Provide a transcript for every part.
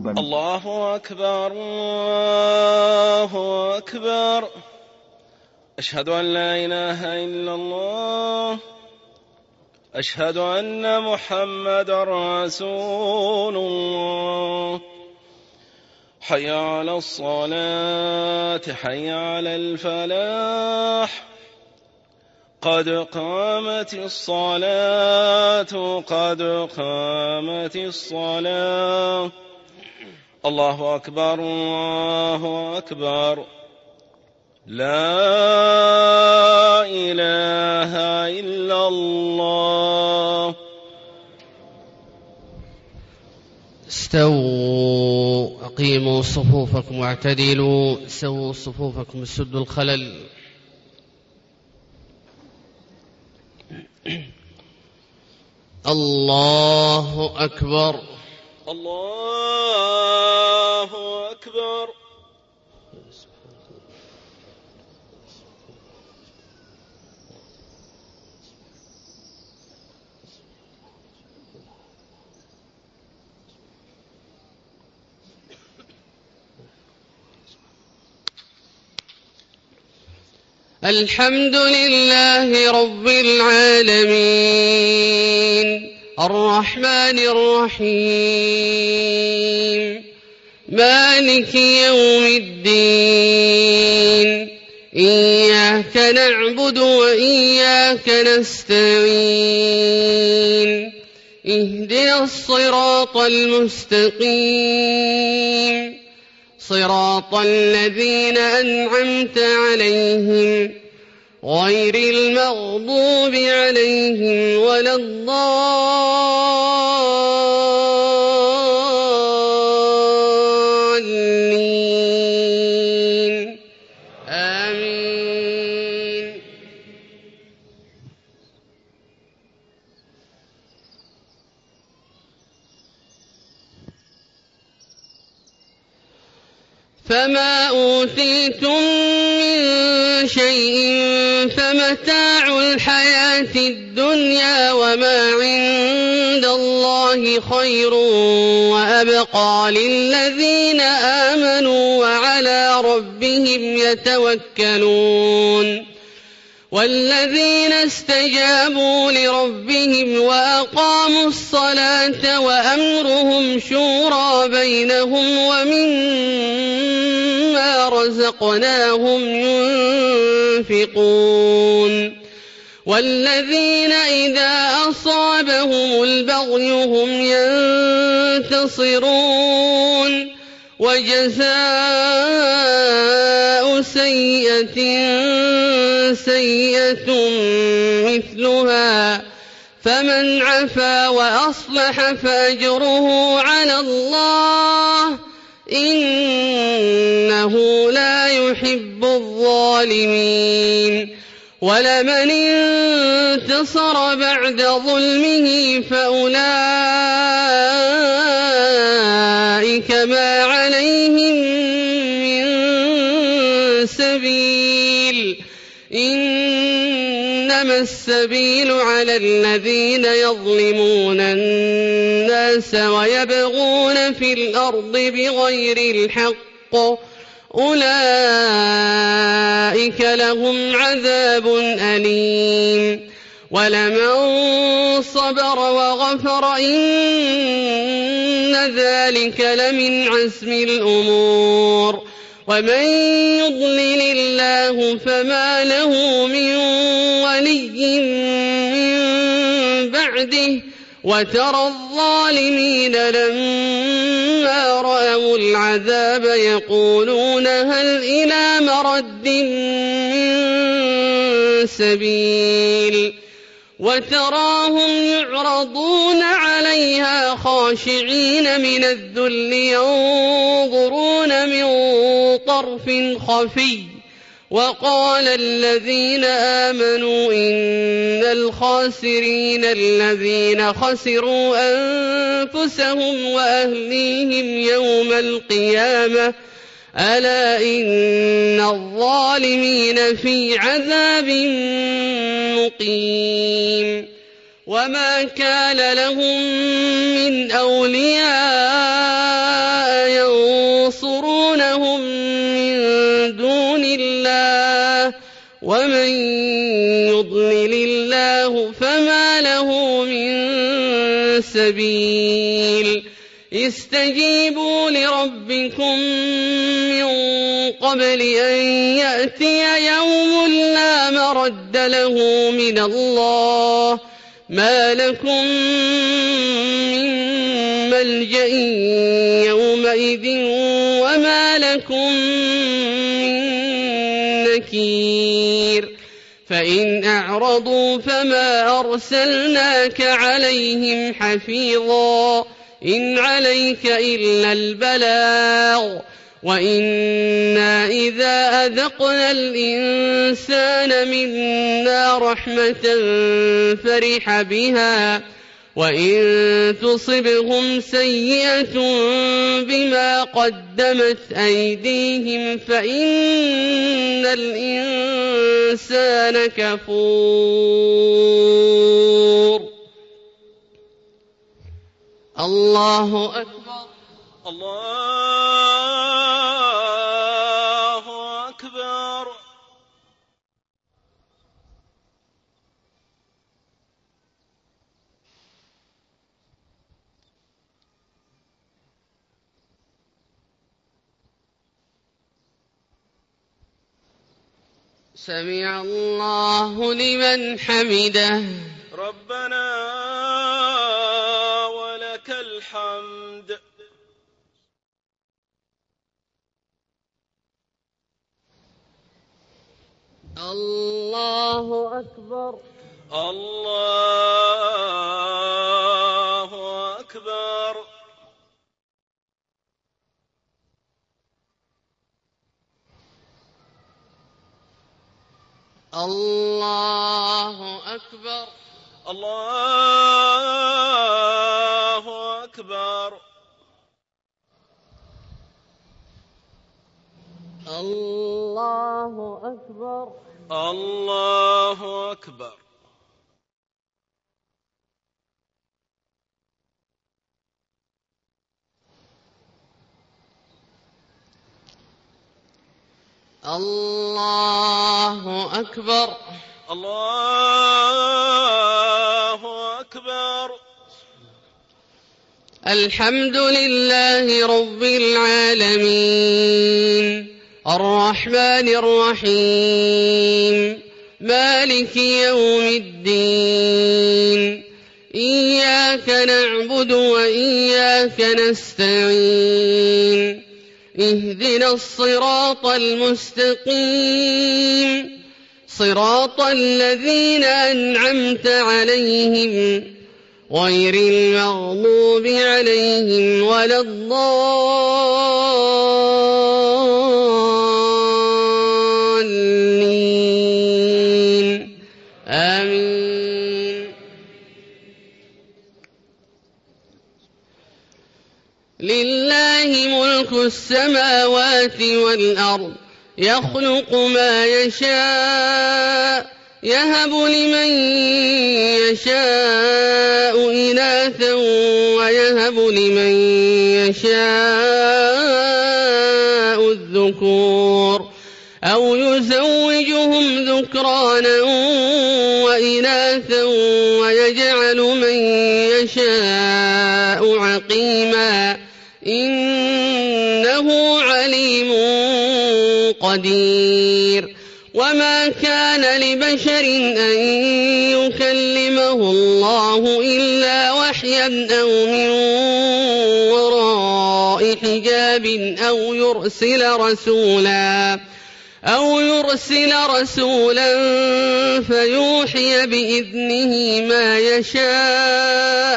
تفضل. الله أكبر الله أكبر. أشهد أن لا إله إلا الله. أشهد أن محمد رسول الله. حي على الصلاة حي على الفلاح. قد قامت الصلاة قد قامت الصلاة. الله أكبر الله أكبر. لا إله إلا الله. استووا أقيموا صفوفكم واعتدلوا. سووا صفوفكم سدوا الخلل. الله أكبر الله أكبر. الحمد لله رب العالمين الرحمن الرحيم مالك يوم الدين. إياك نعبد وإياك نستعين. اهدنا الصراط المستقيم صراط الذين أنعمت عليهم غير المغضوب عليهم ولا الضالين. آمين. فما أوتيتم من شيء فمتاع الحياة الدنيا وما عند الله خير وأبقى للذين آمنوا وعلى ربهم يتوكلون. والذين استجابوا لربهم وأقاموا الصلاة وأمرهم شورى بينهم ومما رزقناهم ينفقون. والذين إذا أصابهم البغي هم ينتصرون. وجزاء سيئة سيئة مثلها فمن عفا وأصلح فأجره على الله إنه لا يحب الظالمين. ولمن انتصر بعد ظلمه فأولئك ما عليهم من سبيل. إنما السبيل على الذين يظلمون الناس ويبغون في الأرض بغير الحق أولئك لهم عذاب أليم. ولمن صبر وغفر إن ذلك لمن عزم الأمور. ومن يضلل الله فما له من ولي من بعده. وترى الظالمين لما رأوا العذاب يقولون هل إلى مرد من سبيل. وتراهم يعرضون عليها خاشعين من الذل ينظرون من طرف خفي. وقال الذين آمنوا إن الخاسرين الذين خسروا أنفسهم وأهليهم يوم القيامة ألا إن الظالمين في عذاب مقيم. وما كان لهم من أولياء ومن يضلل الله فما له من سبيل استجيبوا لربكم من قبل أن يأتي يوم لا مرد له من الله ما لكم من ملجأ يومئذ وما لكم من نكير فإن أعرضوا فما أرسلناك عليهم حفيظا إن عليك إلا البلاغ وإنا إذا أذقنا الإنسان منا رحمة فرح بها وإن تصبهم سيئة بما قدمت أيديهم فإن الإنسان كفور. الله أكبر. الله أكبر. سمع الله لمن حمده. ربنا ولك الحمد. الله أكبر. الله أكبر. الله أكبر. الله أكبر. الله أكبر. الله أكبر. الله أكبر. الله أكبر. الحمد لله رب العالمين الرحمن الرحيم مالك يوم الدين إياك نعبد وإياك نستعين اهدنا الصراط المستقيم صراط الذين أنعمت عليهم غير المغضوب عليهم ولا الضالين آمين. لله ملك السماوات والأرض يخلق ما يشاء يهب لمن يشاء إناثا ويهب لمن يشاء الذكور أو يزوجهم ذكرانا وإناثا ويجعل من يشاء عقيما إنه عليم قدير. وما كان لبشر أن يكلمه الله إلا وحيا أو من وراء حجاب أو يرسل رسولا فيوحي بإذنه ما يشاء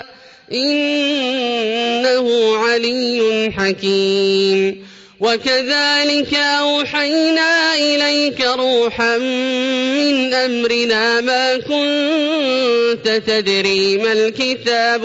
إنه علي حكيم. وكذلك أوحينا إليك روحا من أمرنا ما كنت تدري ما الكتاب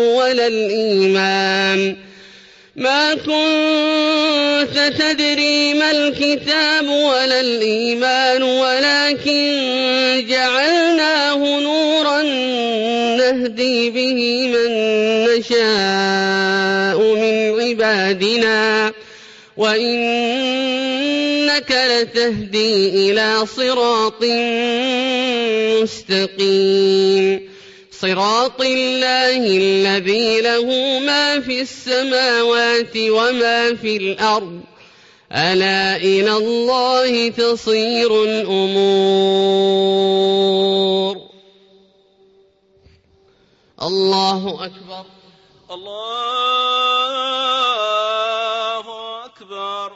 ولا الإيمان ولكن جعلناه نورا نهدي به من نشاء من عبادنا وإنك لتهدي إلى صراط مستقيم صراط الله الذي له ما في السماوات وما في الأرض ألا إلى الله تصير الأمور. الله أكبر. الله أكبر.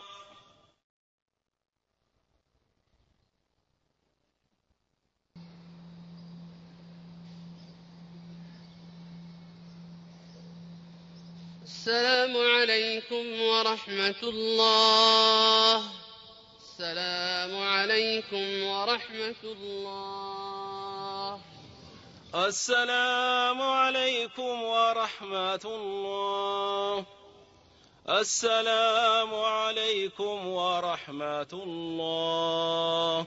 السلام عليكم ورحمة الله. السلام عليكم ورحمة الله. السلام عليكم ورحمة الله. السلام عليكم ورحمة الله.